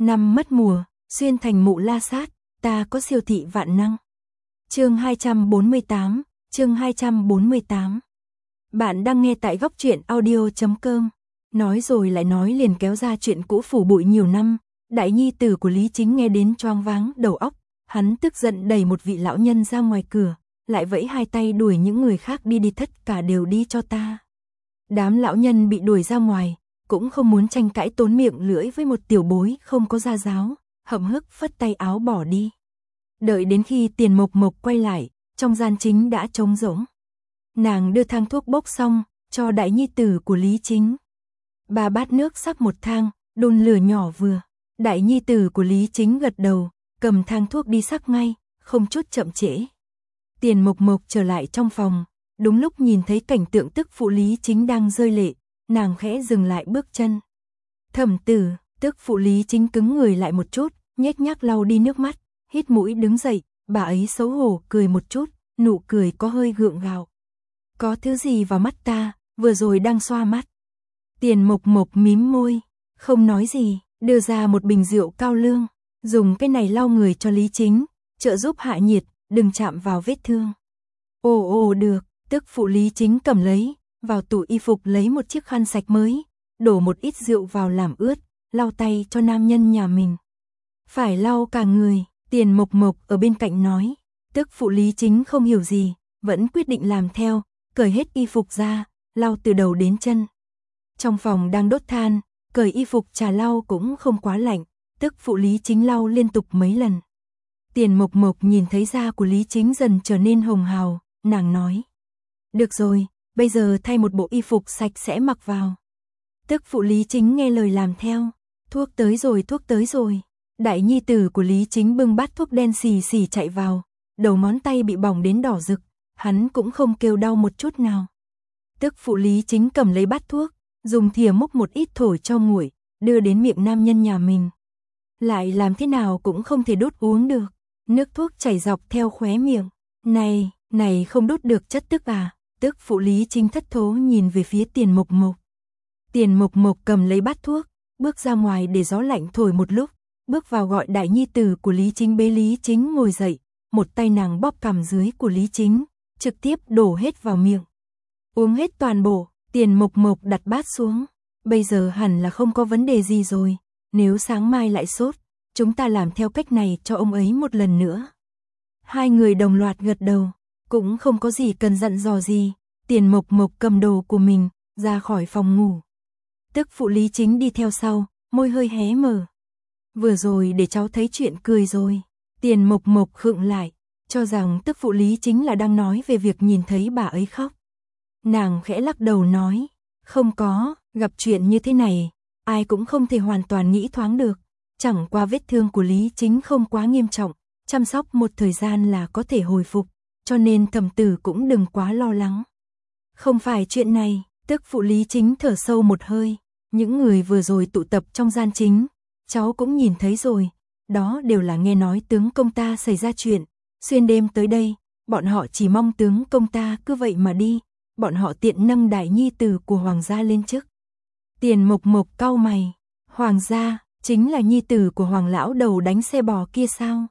Năm mất mùa, xuyên thành mụ la sát, ta có siêu thị vạn năng. Chương 248. Bạn đang nghe tại góc truyện audio.com. Nói rồi lại nói liền kéo ra chuyện cũ phủ bụi nhiều năm, đại nhi tử của Lý Chính nghe đến choáng váng đầu óc, hắn tức giận đẩy một vị lão nhân ra ngoài cửa, lại vẫy hai tay đuổi những người khác đi tất cả đều đi cho ta. Đám lão nhân bị đuổi ra ngoài, cũng không muốn tranh cãi tốn miệng lưỡi với một tiểu bối không có gia giáo, hậm hực phất tay áo bỏ đi. Đợi đến khi Tiền Mộc Mộc quay lại, trong gian chính đã trống rỗng. Nàng đưa thang thuốc bốc xong, cho đại nhi tử của Lý Chính. 3 bát nước sắc một thang, đun lửa nhỏ vừa. Đại nhi tử của Lý Chính gật đầu, cầm thang thuốc đi sắc ngay, không chút chậm trễ. Tiền Mộc Mộc trở lại trong phòng, đúng lúc nhìn thấy cảnh tượng tức phụ Lý Chính đang rơi lệ, nàng khẽ dừng lại bước chân. Thẩm tử, tức phụ Lý Chính cứng người lại một chút, nhếch nhác lau đi nước mắt, hít mũi đứng dậy, bà ấy xấu hổ cười một chút, nụ cười có hơi gượng gạo. Có thứ gì vào mắt ta, vừa rồi đang xoa mắt. Tiền Mộc Mộc mím môi, không nói gì, đưa ra một bình rượu cao lương, dùng cái này lau người cho Lý Chính, trợ giúp hạ nhiệt, đừng chạm vào vết thương. Ồ được, tức phụ Lý Chính cầm lấy, vào tủ y phục lấy một chiếc khăn sạch mới, đổ một ít rượu vào làm ướt, lau tay cho nam nhân nhà mình. Phải lau cả người, Tiền Mộc Mộc ở bên cạnh nói, tức phụ Lý Chính không hiểu gì, vẫn quyết định làm theo, cởi hết y phục ra, lau từ đầu đến chân. Trong phòng đang đốt than, cởi y phục trà lau cũng không quá lạnh, tức phụ Lý Chính lau liên tục mấy lần. Tiền Mộc Mộc nhìn thấy da của Lý Chính dần trở nên hồng hào, nàng nói. Được rồi, bây giờ thay một bộ y phục sạch sẽ mặc vào. Tức phụ Lý Chính nghe lời làm theo, thuốc tới rồi. Đại nhi tử của Lý Chính bưng bát thuốc đen xì xì chạy vào, đầu ngón tay bị bỏng đến đỏ rực, hắn cũng không kêu đau một chút nào. Tức phụ Lý Chính cầm lấy bát thuốc, dùng thìa múc một ít thổi cho nguội, đưa đến miệng nam nhân nhà mình. Lại làm thế nào cũng không thể đốt uống được, nước thuốc chảy dọc theo khóe miệng. Này không đốt được chất tức à? Tức phụ Lý Chính thất thố nhìn về phía Tiền Mộc Mộc. Tiền Mộc Mộc cầm lấy bát thuốc, bước ra ngoài để gió lạnh thổi một lúc, bước vào gọi đại nhi tử của Lý Chính bế Lý Chính ngồi dậy, một tay nàng bóp cằm dưới của Lý Chính, trực tiếp đổ hết vào miệng. Uống hết toàn bộ, Tiền Mộc Mộc đặt bát xuống, bây giờ hẳn là không có vấn đề gì rồi, nếu sáng mai lại sốt, chúng ta làm theo cách này cho ông ấy một lần nữa. Hai người đồng loạt gật đầu, cũng không có gì cần dặn dò gì, Tiền Mộc Mộc cầm đồ của mình, ra khỏi phòng ngủ. Tức phụ Lý Chính đi theo sau, môi hơi hé mở. Vừa rồi để cháu thấy chuyện cười rồi. Tiền Mộc Mộc khựng lại, cho rằng tức phụ Lý Chính là đang nói về việc nhìn thấy bà ấy khóc. Nàng khẽ lắc đầu nói, không có, gặp chuyện như thế này, ai cũng không thể hoàn toàn nghĩ thoáng được. Chẳng qua vết thương của Lý Chính không quá nghiêm trọng, chăm sóc một thời gian là có thể hồi phục, cho nên thẩm tử cũng đừng quá lo lắng. Không phải chuyện này, tức phụ Lý Chính thở sâu một hơi, những người vừa rồi tụ tập trong gian chính, cháu cũng nhìn thấy rồi, đó đều là nghe nói tướng công ta xảy ra chuyện, xuyên đêm tới đây, bọn họ chỉ mong tướng công ta cứ vậy mà đi, bọn họ tiện nâng đại nhi tử của hoàng gia lên chức. Tiền Mộc Mộc cau mày, hoàng gia, chính là nhi tử của hoàng lão đầu đánh xe bò kia sao?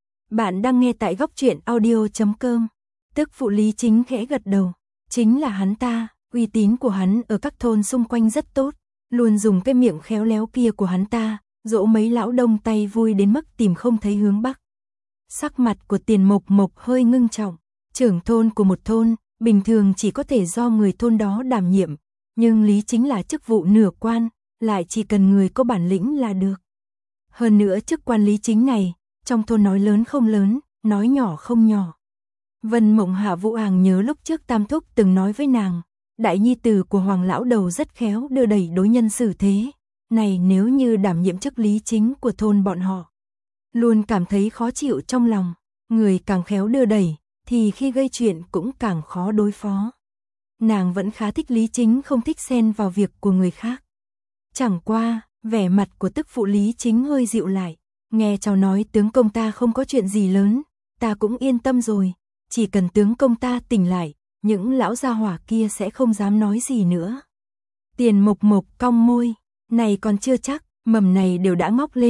Bạn đang nghe tại góc truyện audio.com. Tức phụ Lý Chính khẽ gật đầu, chính là hắn ta, uy tín của hắn ở các thôn xung quanh rất tốt, luôn dùng cái miệng khéo léo kia của hắn ta, dỗ mấy lão đông tay vui đến mức tìm không thấy hướng bắc. Sắc mặt của Tiền Mộc Mộc hơi ngưng trọng, trưởng thôn của một thôn, bình thường chỉ có thể do người thôn đó đảm nhiệm, nhưng Lý Chính là chức vụ nửa quan, lại chỉ cần người có bản lĩnh là được. Hơn nữa chức quan Lý Chính này, trong thôn nói lớn không lớn, nói nhỏ không nhỏ. Vân Mộng Hạ Vũ Àng nhớ lúc trước Tam Thúc từng nói với nàng, đại nhi tử của hoàng lão đầu rất khéo đưa đẩy đối nhân xử thế, này nếu như đảm nhiệm chức Lý Chính của thôn bọn họ. Luôn cảm thấy khó chịu trong lòng, người càng khéo đưa đẩy, thì khi gây chuyện cũng càng khó đối phó. Nàng vẫn khá thích Lý Chính không thích xen vào việc của người khác. Chẳng qua, vẻ mặt của tức phụ Lý Chính hơi dịu lại, nghe cháu nói tướng công ta không có chuyện gì lớn, ta cũng yên tâm rồi, chỉ cần tướng công ta tỉnh lại, những lão gia hỏa kia sẽ không dám nói gì nữa. Tiền Mộc Mộc cong môi, này còn chưa chắc, mầm này đều đã ngóc lên,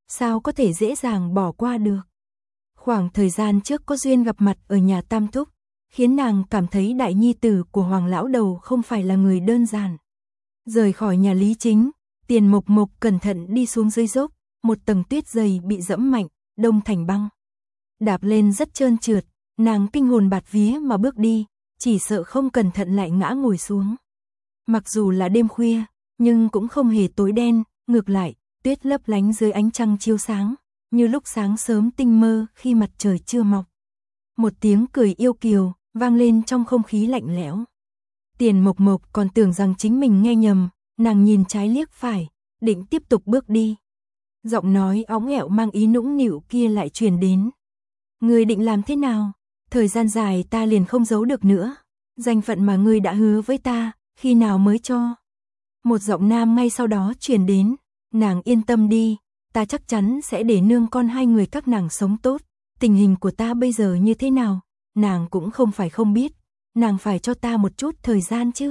sao có thể dễ dàng bỏ qua được. Khoảng thời gian trước có duyên gặp mặt ở nhà Tam Thúc, khiến nàng cảm thấy đại nhi tử của Hoàng lão đầu không phải là người đơn giản. Rời khỏi nhà Lý Chính, Tiền Mộc Mộc cẩn thận đi xuống dưới dốc, một tầng tuyết dày bị dẫm mạnh, đông thành băng. Đạp lên rất trơn trượt, nàng kinh hồn bạt vía mà bước đi, chỉ sợ không cẩn thận lại ngã ngồi xuống. Mặc dù là đêm khuya, nhưng cũng không hề tối đen, ngược lại, tuyết lấp lánh dưới ánh trăng chiếu sáng, như lúc sáng sớm tinh mơ khi mặt trời chưa mọc. Một tiếng cười yêu kiều, vang lên trong không khí lạnh lẽo. Tiền Mộc Mộc còn tưởng rằng chính mình nghe nhầm, nàng nhìn trái liếc phải, định tiếp tục bước đi. Giọng nói óng ẻo mang ý nũng nịu kia lại truyền đến. Ngươi định làm thế nào? Thời gian dài ta liền không giấu được nữa. Danh phận mà ngươi đã hứa với ta, khi nào mới cho? Một giọng nam ngay sau đó truyền đến. Nàng yên tâm đi, ta chắc chắn sẽ để nương con hai người các nàng sống tốt. Tình hình của ta bây giờ như thế nào? Nàng cũng không phải không biết. Nàng phải cho ta một chút thời gian chứ.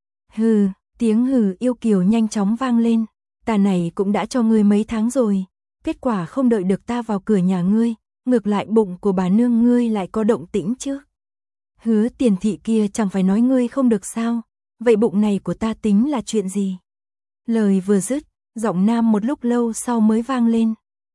Hừ, tiếng hừ yêu kiều nhanh chóng vang lên. Ta này cũng đã cho ngươi mấy tháng rồi. Kết quả không đợi được ta vào cửa nhà ngươi. Ngược lại bụng của bà nương ngươi lại có động tĩnh chứ. Hứa Tiền thị kia chẳng phải nói ngươi không được sao. Vậy bụng này của ta tính là chuyện gì? Lời vừa dứt, giọng nam một lúc lâu sau mới vang lên.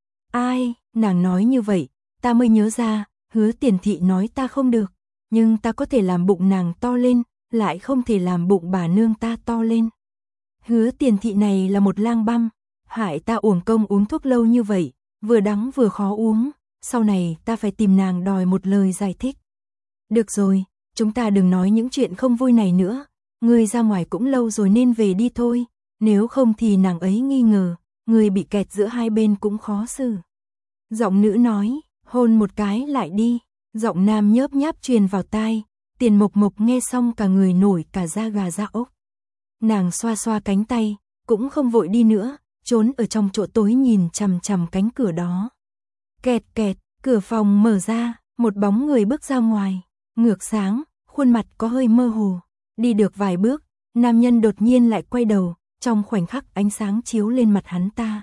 Ai, nàng nói như vậy, ta mới nhớ ra, Hứa Tiền thị nói ta không được. Nhưng ta có thể làm bụng nàng to lên, lại không thể làm bụng bà nương ta to lên. Hứa Tiền thị này là một lang băm, hại ta uổng công uống thuốc lâu như vậy, vừa đắng vừa khó uống, sau này ta phải tìm nàng đòi một lời giải thích. Được rồi, chúng ta đừng nói những chuyện không vui này nữa, ngươi ra ngoài cũng lâu rồi nên về đi thôi, nếu không thì nàng ấy nghi ngờ, ngươi bị kẹt giữa hai bên cũng khó xử. Giọng nữ nói, hôn một cái lại đi. Giọng nam nhớp nháp truyền vào tai, Tiền Mộc Mộc nghe xong cả người nổi cả da gà da ốc. Nàng xoa xoa cánh tay, cũng không vội đi nữa, trốn ở trong chỗ tối nhìn chằm chằm cánh cửa đó. Kẹt kẹt, cửa phòng mở ra, một bóng người bước ra ngoài, ngược sáng, khuôn mặt có hơi mơ hồ. Đi được vài bước, nam nhân đột nhiên lại quay đầu, trong khoảnh khắc ánh sáng chiếu lên mặt hắn ta.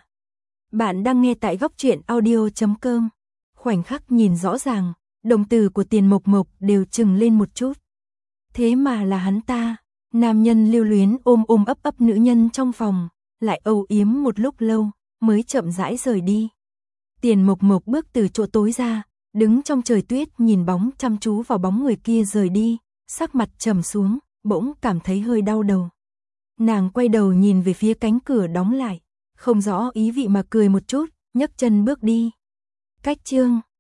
Bạn đang nghe tại Góc Truyện Audio.com. Khoảnh khắc nhìn rõ ràng, đồng tử của Tiền Mộc Mộc đều trừng lên một chút. Thế mà là hắn ta, nam nhân lưu luyến ôm ôm ấp ấp nữ nhân trong phòng, lại âu yếm một lúc lâu, mới chậm rãi rời đi. Tiền Mộc Mộc bước từ chỗ tối ra, đứng trong trời tuyết nhìn bóng chăm chú vào bóng người kia rời đi, sắc mặt trầm xuống, bỗng cảm thấy hơi đau đầu. Nàng quay đầu nhìn về phía cánh cửa đóng lại, không rõ ý vị mà cười một chút, nhấc chân bước đi. Cách chương